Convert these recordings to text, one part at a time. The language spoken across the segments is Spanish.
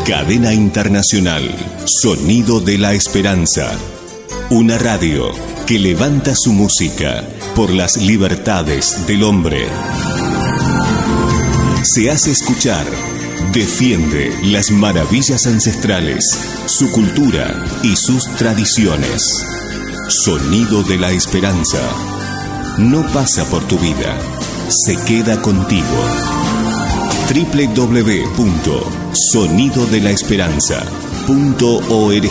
Cadena Internacional, Sonido de la Esperanza. Una radio que levanta su música por las libertades del hombre. Se hace escuchar, defiende las maravillas ancestrales, su cultura y sus tradiciones. Sonido de la Esperanza. No pasa por tu vida, se queda contigo. www.sonidodelaesperanza.org.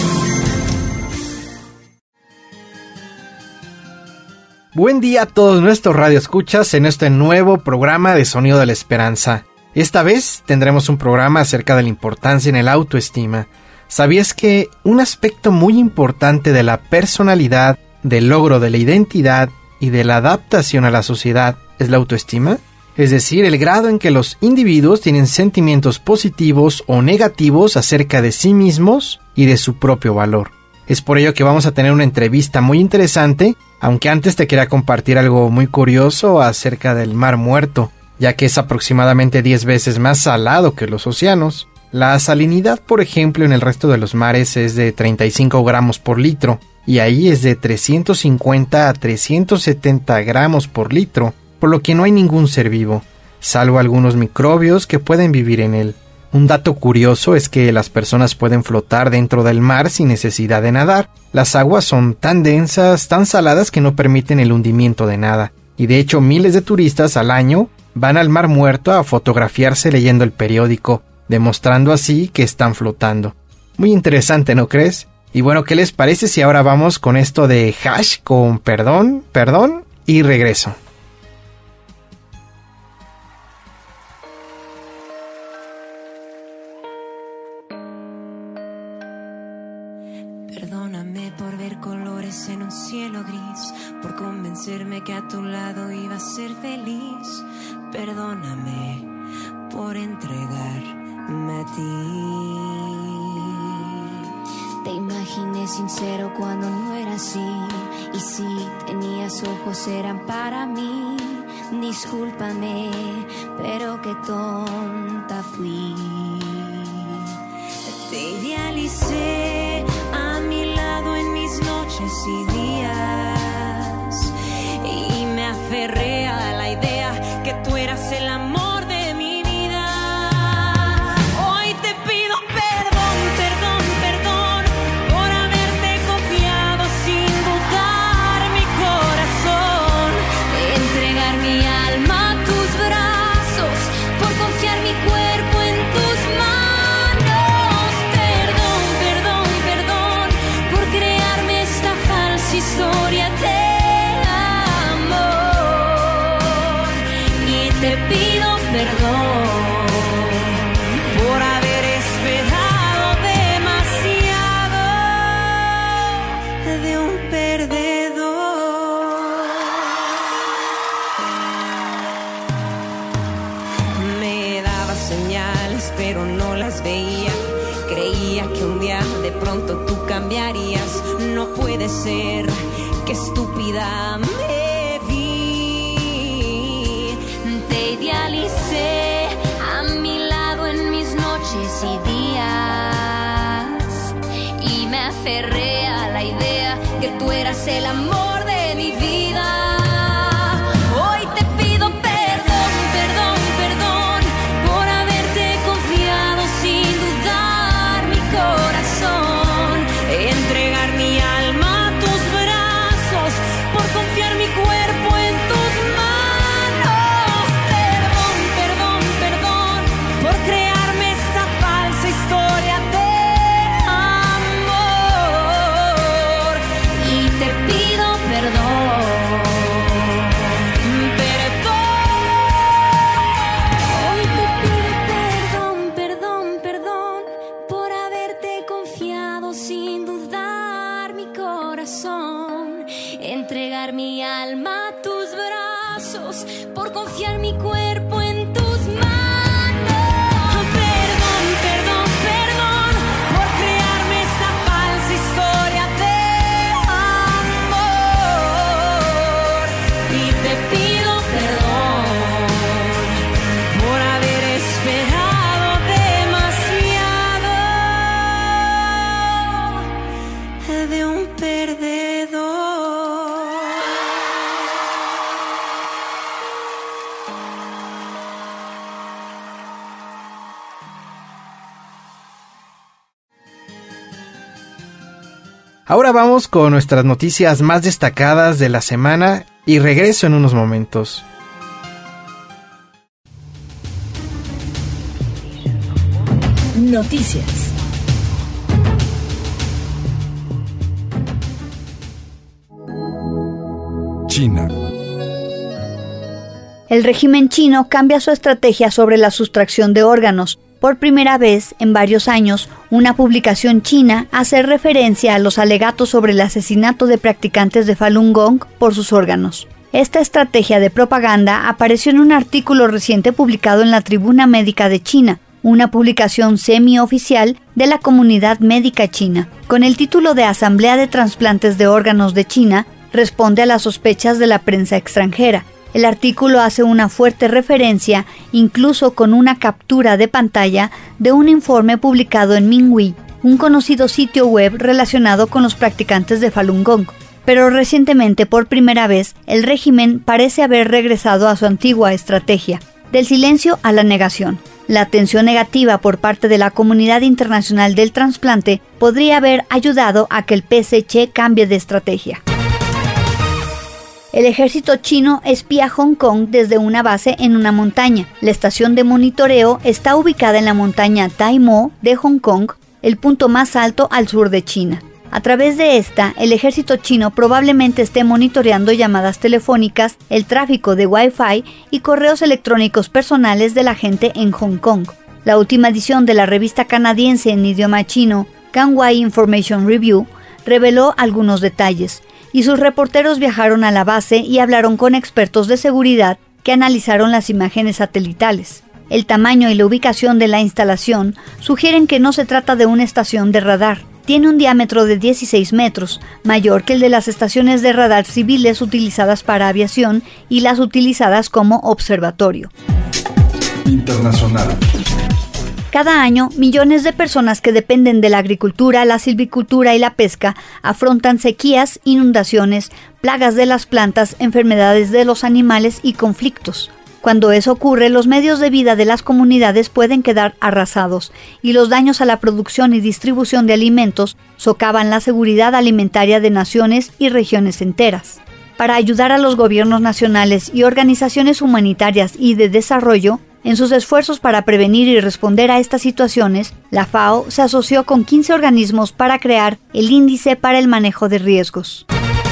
Buen día a todos nuestros radioescuchas en este nuevo programa de Sonido de la Esperanza. Esta vez tendremos un programa acerca de la importancia en el autoestima. ¿Sabías que un aspecto muy importante de la personalidad, del logro de la identidad y de la adaptación a la sociedad es la autoestima? Es decir, el grado en que los individuos tienen sentimientos positivos o negativos acerca de sí mismos y de su propio valor. Es por ello que vamos a tener una entrevista muy interesante, aunque antes te quería compartir algo muy curioso acerca del Mar Muerto, ya que es aproximadamente 10 veces más salado que los océanos. La salinidad, por ejemplo, en el resto de los mares es de 35 gramos por litro, y ahí es de 350 a 370 gramos por litro, por lo que no hay ningún ser vivo, salvo algunos microbios que pueden vivir en él. Un dato curioso es que las personas pueden flotar dentro del mar sin necesidad de nadar. Las aguas son tan densas, tan saladas que no permiten el hundimiento de nada, y de hecho miles de turistas al año van al Mar Muerto a fotografiarse leyendo el periódico, demostrando así que están flotando. Muy interesante, ¿no crees? Y bueno, ¿qué les parece si ahora vamos con esto de Hash con Perdón y regreso? Perdóname por ver colores en un cielo gris, por convencerme que a tu lado iba a ser feliz. Perdóname por entregarme a ti. Te imaginé sincero cuando no era así, y si tenías ojos eran para mí. Discúlpame, pero qué tonta fui. Te idealicé a mi lado en mis noches y días, y me aferré a la idea que tú eras el amor de mi vida. Hoy te pido perdón, perdón, perdón, por haberte confiado sin dudar mi corazón, entregar mi alma a tus brazos, por confiar mi cuerpo en tus manos. Historia de amor, y te pido perdón por haber esperado demasiado de un perdedor. Me daba señales pero no las veía, creía que un día de pronto tú cambiarías. No puede ser, qué estúpida me vi. Te idealicé a mi lado en mis noches y días, y me aferré a la idea que tú eras el amor de mi vida. Hoy te pido perdón, perdón, perdón, por haberte confiado sin dudar mi corazón, entregar mi alma a tus brazos, por confiar mi cuerpo en tus manos. Perdón, perdón, perdón, por crearme esta falsa historia de amor, y te pido Ahora vamos con nuestras noticias más destacadas de la semana y regreso en unos momentos. Noticias. China. El régimen chino cambia su estrategia sobre la sustracción de órganos. Por primera vez en varios años, una publicación china hace referencia a los alegatos sobre el asesinato de practicantes de Falun Gong por sus órganos. Esta estrategia de propaganda apareció en un artículo reciente publicado en la Tribuna Médica de China, una publicación semioficial de la comunidad médica china. Con el título de Asamblea de Trasplantes de Órganos de China, responde a las sospechas de la prensa extranjera. El artículo hace una fuerte referencia, incluso con una captura de pantalla, de un informe publicado en Minghui, un conocido sitio web relacionado con los practicantes de Falun Gong. Pero recientemente, por primera vez, el régimen parece haber regresado a su antigua estrategia, del silencio a la negación. La atención negativa por parte de la comunidad internacional del trasplante podría haber ayudado a que el PSC cambie de estrategia. El ejército chino espía Hong Kong desde una base en una montaña. La estación de monitoreo está ubicada en la montaña Tai Mo de Hong Kong, el punto más alto al sur de China. A través de esta, el ejército chino probablemente esté monitoreando llamadas telefónicas, el tráfico de Wi-Fi y correos electrónicos personales de la gente en Hong Kong. La última edición de la revista canadiense en idioma chino, Canwei Information Review, reveló algunos detalles, y sus reporteros viajaron a la base y hablaron con expertos de seguridad que analizaron las imágenes satelitales. El tamaño y la ubicación de la instalación sugieren que no se trata de una estación de radar. Tiene un diámetro de 16 metros, mayor que el de las estaciones de radar civiles utilizadas para aviación y las utilizadas como observatorio. Internacional. Cada año, millones de personas que dependen de la agricultura, la silvicultura y la pesca afrontan sequías, inundaciones, plagas de las plantas, enfermedades de los animales y conflictos. Cuando eso ocurre, los medios de vida de las comunidades pueden quedar arrasados y los daños a la producción y distribución de alimentos socavan la seguridad alimentaria de naciones y regiones enteras. Para ayudar a los gobiernos nacionales y organizaciones humanitarias y de desarrollo, en sus esfuerzos para prevenir y responder a estas situaciones, la FAO se asoció con 15 organismos para crear el Índice para el Manejo de Riesgos.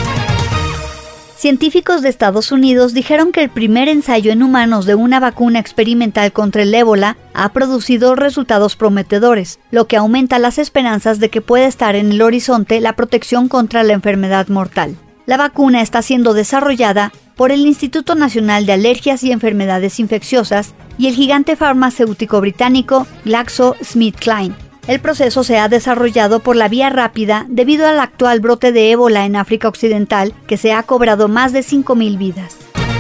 Científicos de Estados Unidos dijeron que el primer ensayo en humanos de una vacuna experimental contra el ébola ha producido resultados prometedores, lo que aumenta las esperanzas de que pueda estar en el horizonte la protección contra la enfermedad mortal. La vacuna está siendo desarrollada por el Instituto Nacional de Alergias y Enfermedades Infecciosas y el gigante farmacéutico británico GlaxoSmithKline. El proceso se ha desarrollado por la vía rápida debido al actual brote de ébola en África Occidental, que se ha cobrado más de 5,000 vidas.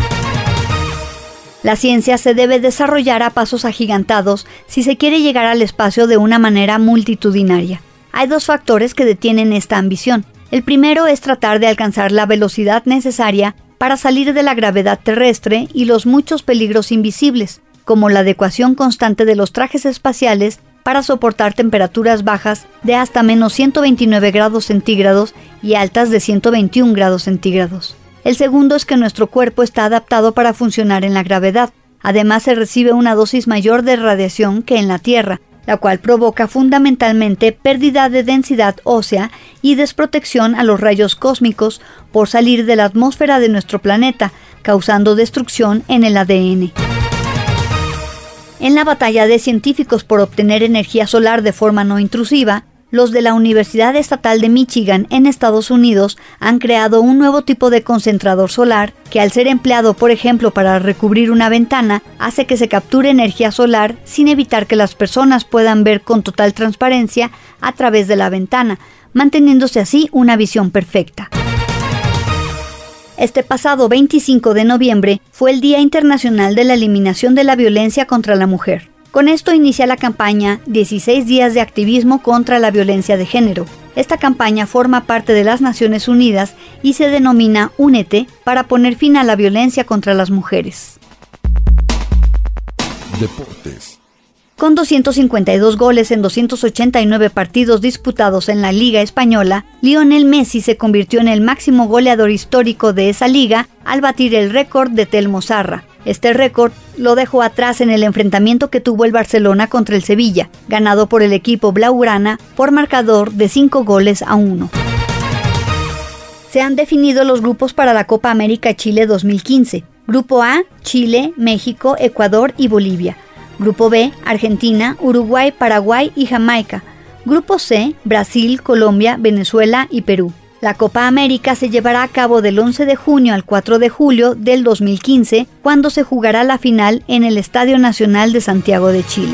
La ciencia se debe desarrollar a pasos agigantados si se quiere llegar al espacio de una manera multitudinaria. Hay dos factores que detienen esta ambición. El primero es tratar de alcanzar la velocidad necesaria para salir de la gravedad terrestre y los muchos peligros invisibles, como la adecuación constante de los trajes espaciales para soportar temperaturas bajas de hasta menos 129 grados centígrados y altas de 121 grados centígrados. El segundo es que nuestro cuerpo está adaptado para funcionar en la gravedad. Además, se recibe una dosis mayor de radiación que en la Tierra, la cual provoca fundamentalmente pérdida de densidad ósea y desprotección a los rayos cósmicos por salir de la atmósfera de nuestro planeta, causando destrucción en el ADN. En la batalla de científicos por obtener energía solar de forma no intrusiva, los de la Universidad Estatal de Michigan en Estados Unidos han creado un nuevo tipo de concentrador solar que, al ser empleado, por ejemplo, para recubrir una ventana, hace que se capture energía solar sin evitar que las personas puedan ver con total transparencia a través de la ventana, manteniéndose así una visión perfecta. Este pasado 25 de noviembre fue el Día Internacional de la Eliminación de la Violencia contra la Mujer. Con esto inicia la campaña 16 días de activismo contra la violencia de género. Esta campaña forma parte de las Naciones Unidas y se denomina Únete para poner fin a la violencia contra las mujeres. Deportes. Con 252 goles en 289 partidos disputados en la Liga Española, Lionel Messi se convirtió en el máximo goleador histórico de esa liga al batir el récord de Telmo Zarra. Este récord lo dejó atrás en el enfrentamiento que tuvo el Barcelona contra el Sevilla, ganado por el equipo blaugrana por marcador de 5-1. Se han definido los grupos para la Copa América Chile 2015. Grupo A, Chile, México, Ecuador y Bolivia. Grupo B, Argentina, Uruguay, Paraguay y Jamaica. Grupo C, Brasil, Colombia, Venezuela y Perú. La Copa América se llevará a cabo del 11 de junio al 4 de julio del 2015, cuando se jugará la final en el Estadio Nacional de Santiago de Chile.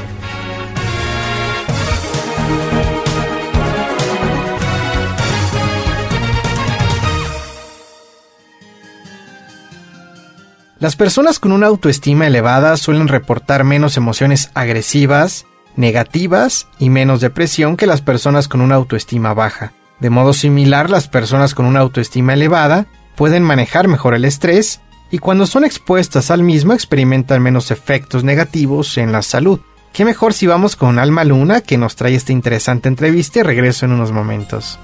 Las personas con una autoestima elevada suelen reportar menos emociones agresivas, negativas y menos depresión que las personas con una autoestima baja. De modo similar, las personas con una autoestima elevada pueden manejar mejor el estrés y cuando son expuestas al mismo experimentan menos efectos negativos en la salud. Qué mejor si vamos con Alma Luna, que nos trae esta interesante entrevista, y regreso en unos momentos.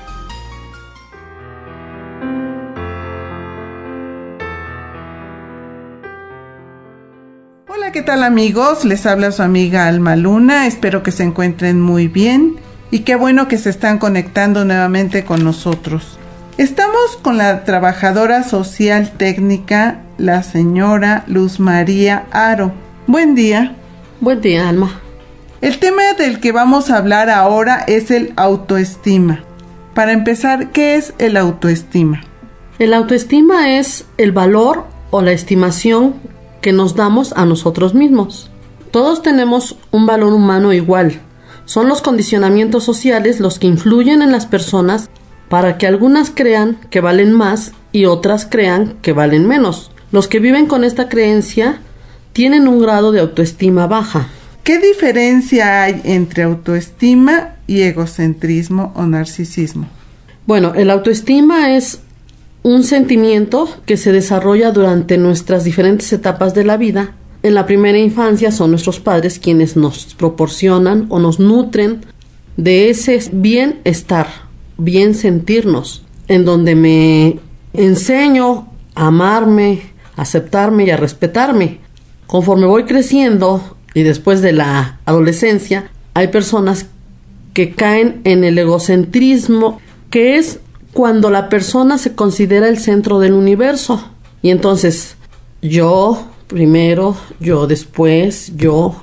Hola, ¿qué tal amigos? Les habla su amiga Alma Luna, espero que se encuentren muy bien y qué bueno que se están conectando nuevamente con nosotros. Estamos con la trabajadora social técnica, la señora Luz María Aro. Buen día. Buen día, Alma. El tema del que vamos a hablar ahora es el autoestima. Para empezar, ¿qué es el autoestima? El autoestima es el valor o la estimación que nos damos a nosotros mismos. Todos tenemos un valor humano igual. Son los condicionamientos sociales los que influyen en las personas para que algunas crean que valen más y otras crean que valen menos. Los que viven con esta creencia tienen un grado de autoestima baja. ¿Qué diferencia hay entre autoestima y egocentrismo o narcisismo? Bueno, el autoestima es un sentimiento que se desarrolla durante nuestras diferentes etapas de la vida. En la primera infancia son nuestros padres quienes nos proporcionan o nos nutren de ese bienestar, bien sentirnos, en donde me enseño a amarme, a aceptarme y a respetarme. Conforme voy creciendo y después de la adolescencia, hay personas que caen en el egocentrismo, que es cuando la persona se considera el centro del universo. Y entonces, yo primero, yo después, yo,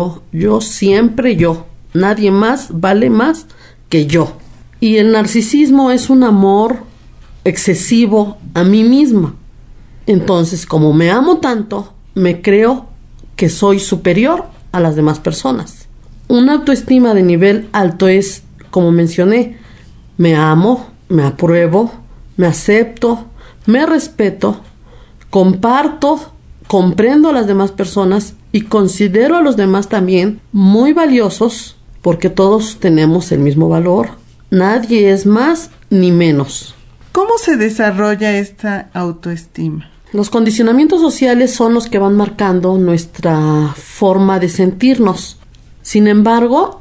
siempre yo. Nadie más vale más que yo. Y el narcisismo es un amor excesivo a mí misma. Entonces, como me amo tanto, me creo que soy superior a las demás personas. Una autoestima de nivel alto es, como mencioné, me amo, me apruebo, me acepto, me respeto, comparto, comprendo a las demás personas y considero a los demás también muy valiosos porque todos tenemos el mismo valor. Nadie es más ni menos. ¿Cómo se desarrolla esta autoestima? Los condicionamientos sociales son los que van marcando nuestra forma de sentirnos. Sin embargo,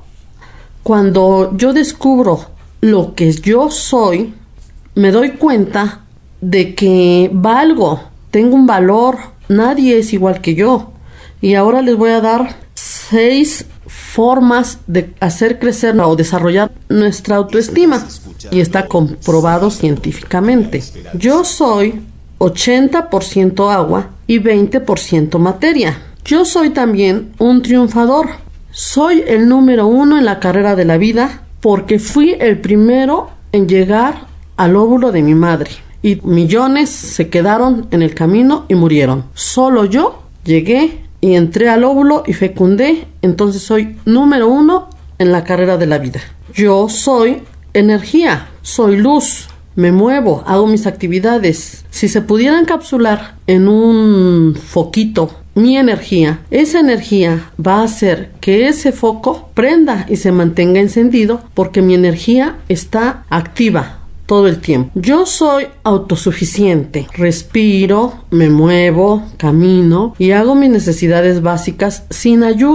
cuando yo descubro lo que yo soy, me doy cuenta de que valgo, tengo un valor, nadie es igual que yo. Y ahora les voy a dar 6 formas de hacer crecer o desarrollar nuestra autoestima. Y está comprobado científicamente. Yo soy 80% agua y 20% materia. Yo soy también un triunfador. Soy el número 1 en la carrera de la vida porque fui el primero en llegar al óvulo de mi madre. Y millones se quedaron en el camino y murieron. Solo yo llegué y entré al óvulo y fecundé. Entonces soy número 1 en la carrera de la vida. Yo soy energía, soy luz. Me muevo, hago mis actividades. Si se pudiera encapsular en un foquito mi energía, esa energía va a hacer que ese foco prenda y se mantenga encendido porque mi energía está activa todo el tiempo. Yo soy autosuficiente. Respiro, me muevo, camino y hago mis necesidades básicas sin ayuda.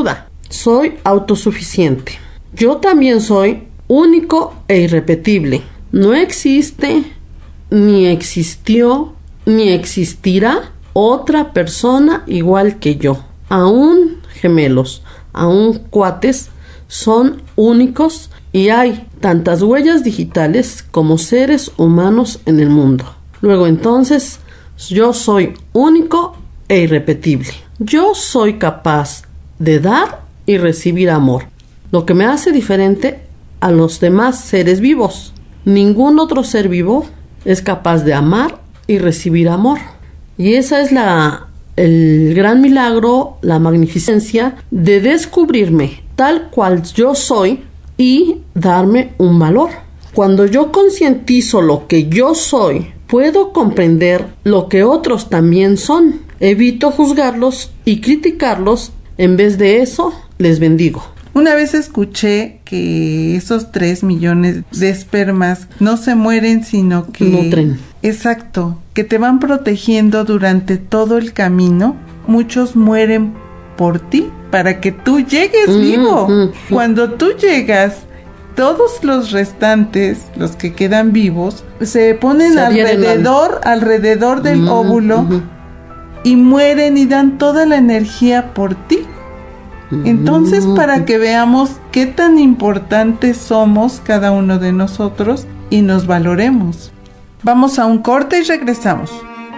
soy autosuficiente. Yo también soy único e irrepetible. No existe, ni existió, ni existirá otra persona igual que yo. Aún gemelos, aún cuates, son únicos y hay tantas huellas digitales como seres humanos en el mundo. Luego entonces, yo soy único e irrepetible. Yo soy capaz de dar y recibir amor, lo que me hace diferente a los demás seres vivos. Ningún otro ser vivo es capaz de amar y recibir amor. Y esa es el gran milagro, la magnificencia de descubrirme tal cual yo soy y darme un valor. Cuando yo concientizo lo que yo soy, puedo comprender lo que otros también son. Evito juzgarlos y criticarlos. En vez de eso, les bendigo. Una vez escuché que esos 3 millones de espermas no se mueren, sino que... nutren. Exacto, que te van protegiendo durante todo el camino. Muchos mueren por ti, para que tú llegues vivo. Cuando tú llegas, todos los restantes, los que quedan vivos, se ponen alrededor del óvulo y mueren y dan toda la energía por ti. Entonces, para que veamos qué tan importantes somos cada uno de nosotros y nos valoremos. Vamos a un corte y regresamos.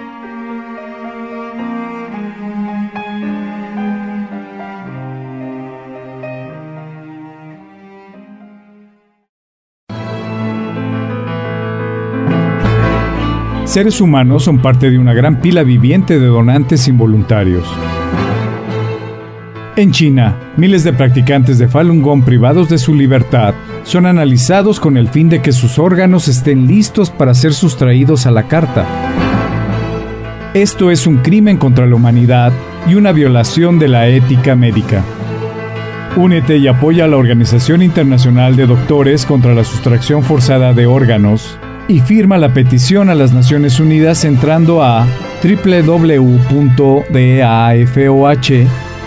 Seres humanos son parte de una gran pila viviente de donantes involuntarios. En China, miles de practicantes de Falun Gong privados de su libertad son analizados con el fin de que sus órganos estén listos para ser sustraídos a la carta. Esto es un crimen contra la humanidad y una violación de la ética médica. Únete y apoya a la Organización Internacional de Doctores contra la Sustracción Forzada de Órganos y firma la petición a las Naciones Unidas entrando a www.dafoh.org.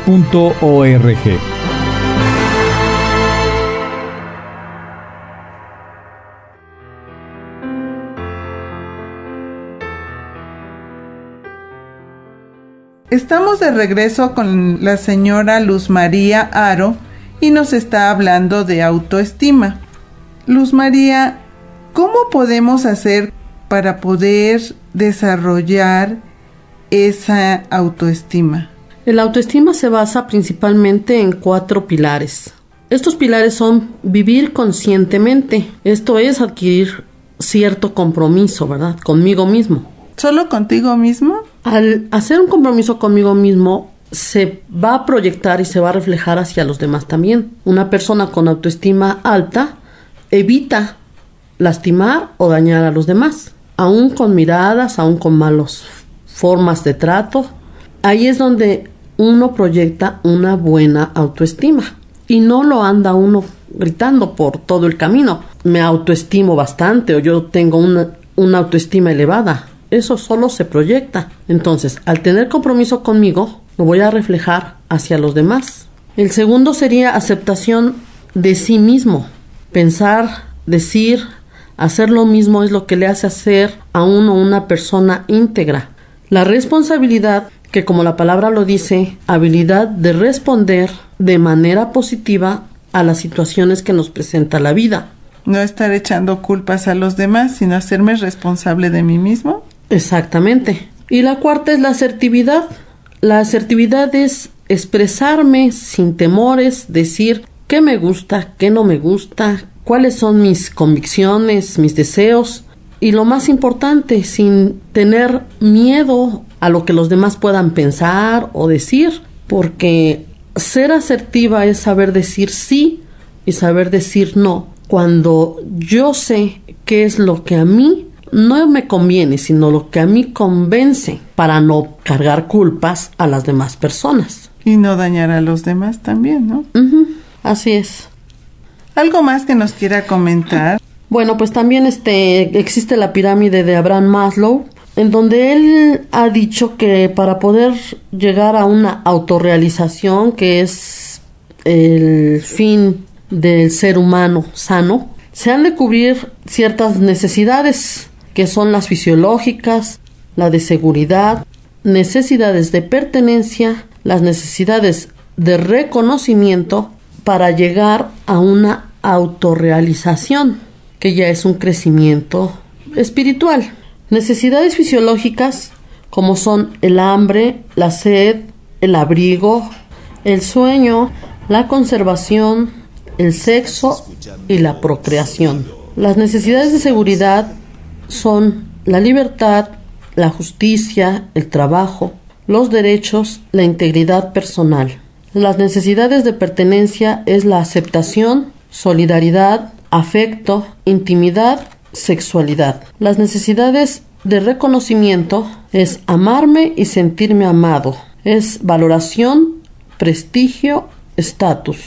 Estamos de regreso con la señora Luz María Aro y nos está hablando de autoestima. Luz María, ¿cómo podemos hacer para poder desarrollar esa autoestima? El autoestima se basa principalmente en 4 pilares. Estos pilares son vivir conscientemente. Esto es adquirir cierto compromiso, ¿verdad? Conmigo mismo. ¿Solo contigo mismo? Al hacer un compromiso conmigo mismo, se va a proyectar y se va a reflejar hacia los demás también. Una persona con autoestima alta evita lastimar o dañar a los demás, aún con miradas, aún con malas formas de trato. Ahí es donde uno proyecta una buena autoestima y no lo anda uno gritando por todo el camino. Me autoestimo bastante o yo tengo una autoestima elevada. Eso solo se proyecta. Entonces, al tener compromiso conmigo, lo voy a reflejar hacia los demás. El segundo sería aceptación de sí mismo. Pensar, decir, hacer lo mismo es lo que le hace hacer a uno una persona íntegra. La responsabilidad, que como la palabra lo dice, habilidad de responder de manera positiva a las situaciones que nos presenta la vida. No estar echando culpas a los demás, sino hacerme responsable de mí mismo. Exactamente. Y la cuarta es la asertividad. La asertividad es expresarme sin temores, decir qué me gusta, qué no me gusta, cuáles son mis convicciones, mis deseos. Y lo más importante, sin tener miedo a lo que los demás puedan pensar o decir, porque ser asertiva es saber decir sí y saber decir no. Cuando yo sé qué es lo que a mí no me conviene, sino lo que a mí convence, para no cargar culpas a las demás personas. Y no dañar a los demás también, ¿no? Así es. ¿Algo más que nos quiera comentar? Bueno, pues también existe la pirámide de Abraham Maslow, en donde él ha dicho que para poder llegar a una autorrealización, que es el fin del ser humano sano, se han de cubrir ciertas necesidades que son las fisiológicas, la de seguridad, necesidades de pertenencia, las necesidades de reconocimiento para llegar a una autorrealización, que ya es un crecimiento espiritual. Necesidades fisiológicas como son el hambre, la sed, el abrigo, el sueño, la conservación, el sexo y la procreación. Las necesidades de seguridad son la libertad, la justicia, el trabajo, los derechos, la integridad personal. Las necesidades de pertenencia es la aceptación, solidaridad, afecto, intimidad, sexualidad. Las necesidades de reconocimiento es amarme y sentirme amado. Es valoración, prestigio, estatus.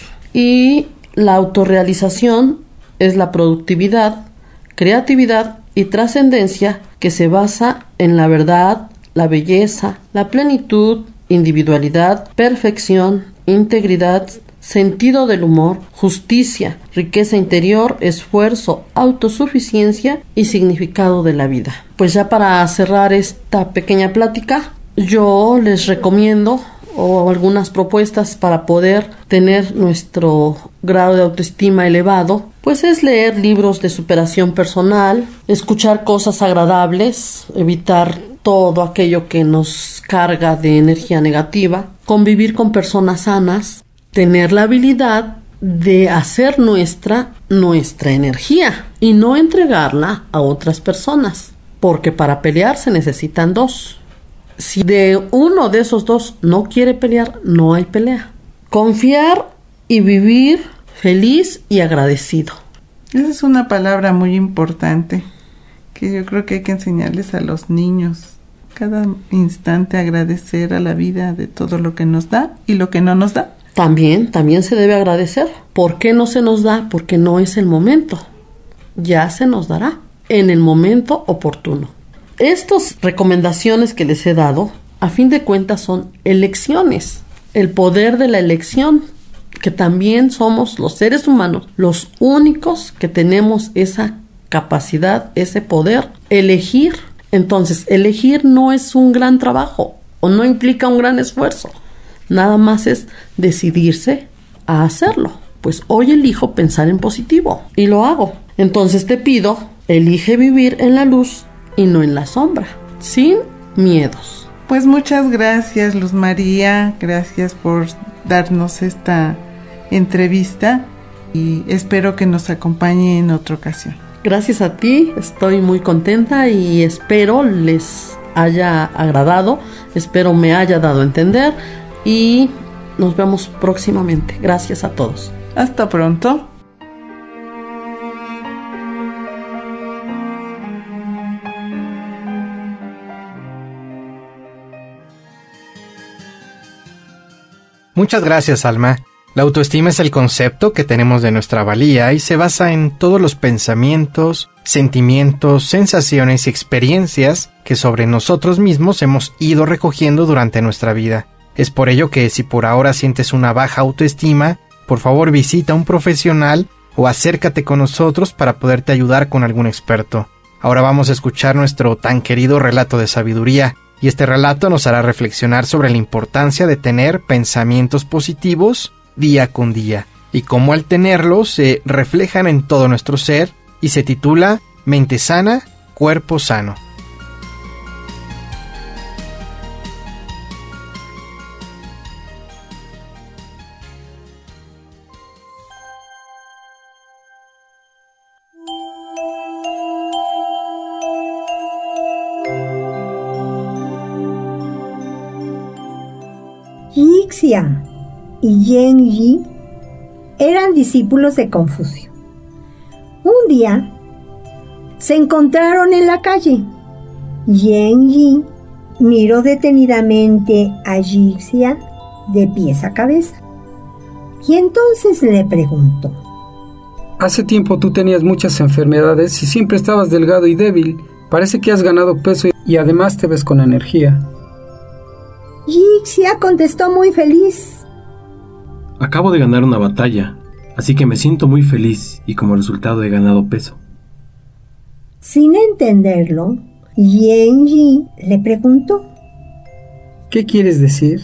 Y la autorrealización es la productividad, creatividad y trascendencia que se basa en la verdad, la belleza, la plenitud, individualidad, perfección, integridad, sentido del humor, justicia, riqueza interior, esfuerzo, autosuficiencia y significado de la vida. Pues ya para cerrar esta pequeña plática, yo les recomiendo algunas propuestas para poder tener nuestro grado de autoestima elevado, pues es leer libros de superación personal, escuchar cosas agradables, evitar todo aquello que nos carga de energía negativa, convivir con personas sanas, tener la habilidad de hacer nuestra energía y no entregarla a otras personas, porque para pelear se necesitan dos. Si de uno de esos dos no quiere pelear, no hay pelea. Confiar y vivir feliz y agradecido. Esa es una palabra muy importante que yo creo que hay que enseñarles a los niños. Cada instante agradecer a la vida de todo lo que nos da y lo que no nos da. También se debe agradecer. ¿Por qué no se nos da? Porque no es el momento. Ya se nos dará en el momento oportuno. Estas recomendaciones que les he dado, a fin de cuentas, son elecciones. El poder de la elección, que también somos los seres humanos los únicos que tenemos esa capacidad, ese poder, elegir. Entonces, elegir no es un gran trabajo o no implica un gran esfuerzo. Nada más es decidirse a hacerlo. Pues hoy elijo pensar en positivo y lo hago. Entonces te pido, elige vivir en la luz y no en la sombra, sin miedos. Pues muchas gracias, Luz María, gracias por darnos esta entrevista y espero que nos acompañe en otra ocasión. Gracias a ti, estoy muy contenta y espero les haya agradado, espero me haya dado a entender y nos vemos próximamente. Gracias a todos. Hasta pronto. Muchas gracias, Alma. La autoestima es el concepto que tenemos de nuestra valía y se basa en todos los pensamientos, sentimientos, sensaciones y experiencias que sobre nosotros mismos hemos ido recogiendo durante nuestra vida. Es por ello que si por ahora sientes una baja autoestima, por favor visita a un profesional o acércate con nosotros para poderte ayudar con algún experto. Ahora vamos a escuchar nuestro tan querido relato de sabiduría. Y este relato nos hará reflexionar sobre la importancia de tener pensamientos positivos día con día y cómo al tenerlos se reflejan en todo nuestro ser y se titula Mente sana, cuerpo sano. Yixia y Yen Yi eran discípulos de Confucio. Un día se encontraron en la calle. Yen Yi miró detenidamente a Yixia de pies a cabeza y entonces le preguntó: Hace tiempo tú tenías muchas enfermedades y siempre estabas delgado y débil. Parece que has ganado peso y además te ves con energía. Yixia contestó muy feliz: Acabo de ganar una batalla, así que me siento muy feliz y como resultado he ganado peso. Sin entenderlo, Yan-yi le preguntó: ¿Qué quieres decir?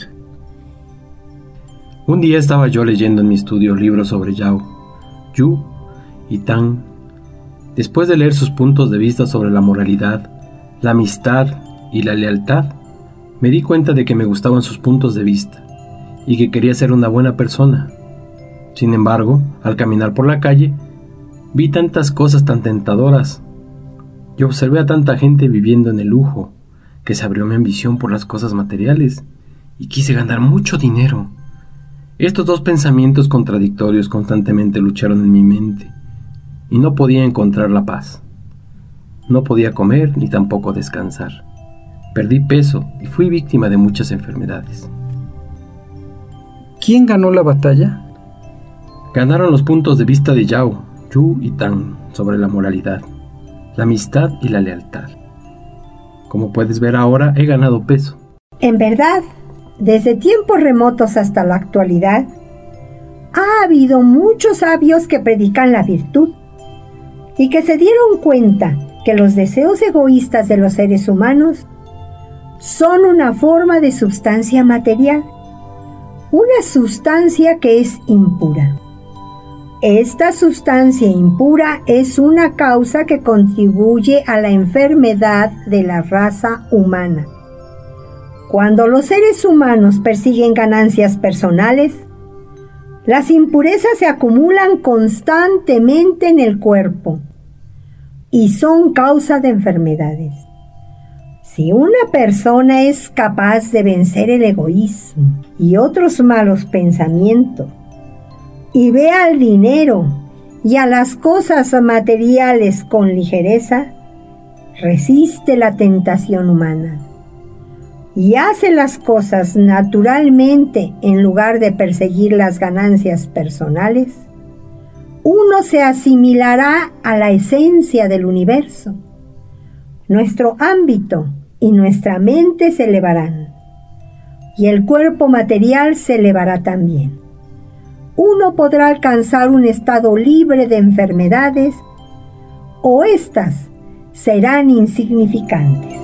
Un día estaba yo leyendo en mi estudio libros sobre Yao, Yu y Tang. Después de leer sus puntos de vista sobre la moralidad, la amistad y la lealtad, me di cuenta de que me gustaban sus puntos de vista y que quería ser una buena persona. Sin embargo, al caminar por la calle, vi tantas cosas tan tentadoras. Yo observé a tanta gente viviendo en el lujo, que se abrió mi ambición por las cosas materiales y quise ganar mucho dinero. Estos dos pensamientos contradictorios constantemente lucharon en mi mente y no podía encontrar la paz. No podía comer ni tampoco descansar. Perdí peso y fui víctima de muchas enfermedades. ¿Quién ganó la batalla? Ganaron los puntos de vista de Yao, Yu y Tang sobre la moralidad, la amistad y la lealtad. Como puedes ver ahora, he ganado peso. En verdad, desde tiempos remotos hasta la actualidad, ha habido muchos sabios que predican la virtud y que se dieron cuenta que los deseos egoístas de los seres humanos son una forma de sustancia material, una sustancia que es impura. Esta sustancia impura es una causa que contribuye a la enfermedad de la raza humana. Cuando los seres humanos persiguen ganancias personales, las impurezas se acumulan constantemente en el cuerpo y son causa de enfermedades. Si una persona es capaz de vencer el egoísmo y otros malos pensamientos, y ve al dinero y a las cosas materiales con ligereza, resiste la tentación humana y hace las cosas naturalmente en lugar de perseguir las ganancias personales, uno se asimilará a la esencia del universo. Nuestro ámbito y nuestra mente se elevarán, y el cuerpo material se elevará también. Uno podrá alcanzar un estado libre de enfermedades, o éstas serán insignificantes.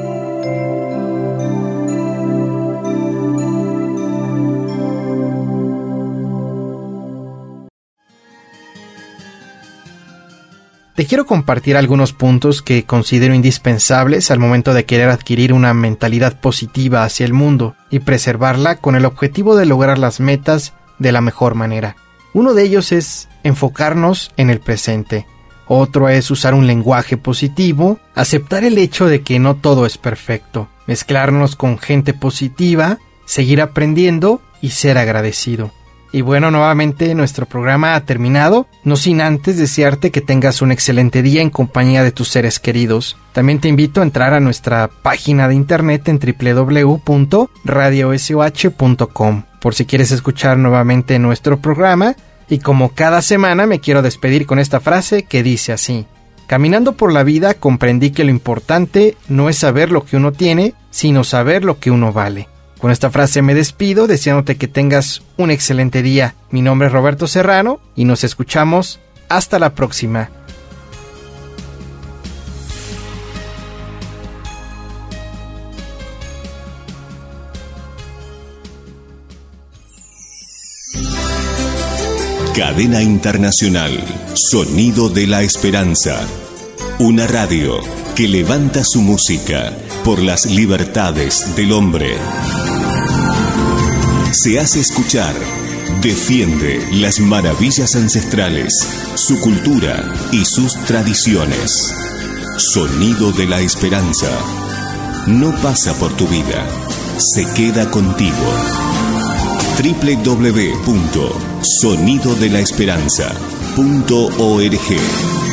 Te quiero compartir algunos puntos que considero indispensables al momento de querer adquirir una mentalidad positiva hacia el mundo y preservarla con el objetivo de lograr las metas de la mejor manera. Uno de ellos es enfocarnos en el presente. Otro es usar un lenguaje positivo, aceptar el hecho de que no todo es perfecto, mezclarnos con gente positiva, seguir aprendiendo y ser agradecido. Y bueno, nuevamente nuestro programa ha terminado, no sin antes desearte que tengas un excelente día en compañía de tus seres queridos. También te invito a entrar a nuestra página de internet en www.radiosoh.com por si quieres escuchar nuevamente nuestro programa. Y como cada semana me quiero despedir con esta frase que dice así: caminando por la vida comprendí que lo importante no es saber lo que uno tiene, sino saber lo que uno vale. Con esta frase me despido, deseándote que tengas un excelente día. Mi nombre es Roberto Serrano y nos escuchamos hasta la próxima. Cadena Internacional, Sonido de la Esperanza. Una radio que levanta su música por las libertades del hombre. Se hace escuchar, defiende las maravillas ancestrales, su cultura y sus tradiciones. Sonido de la Esperanza. No pasa por tu vida, se queda contigo. www.sonidodelaesperanza.org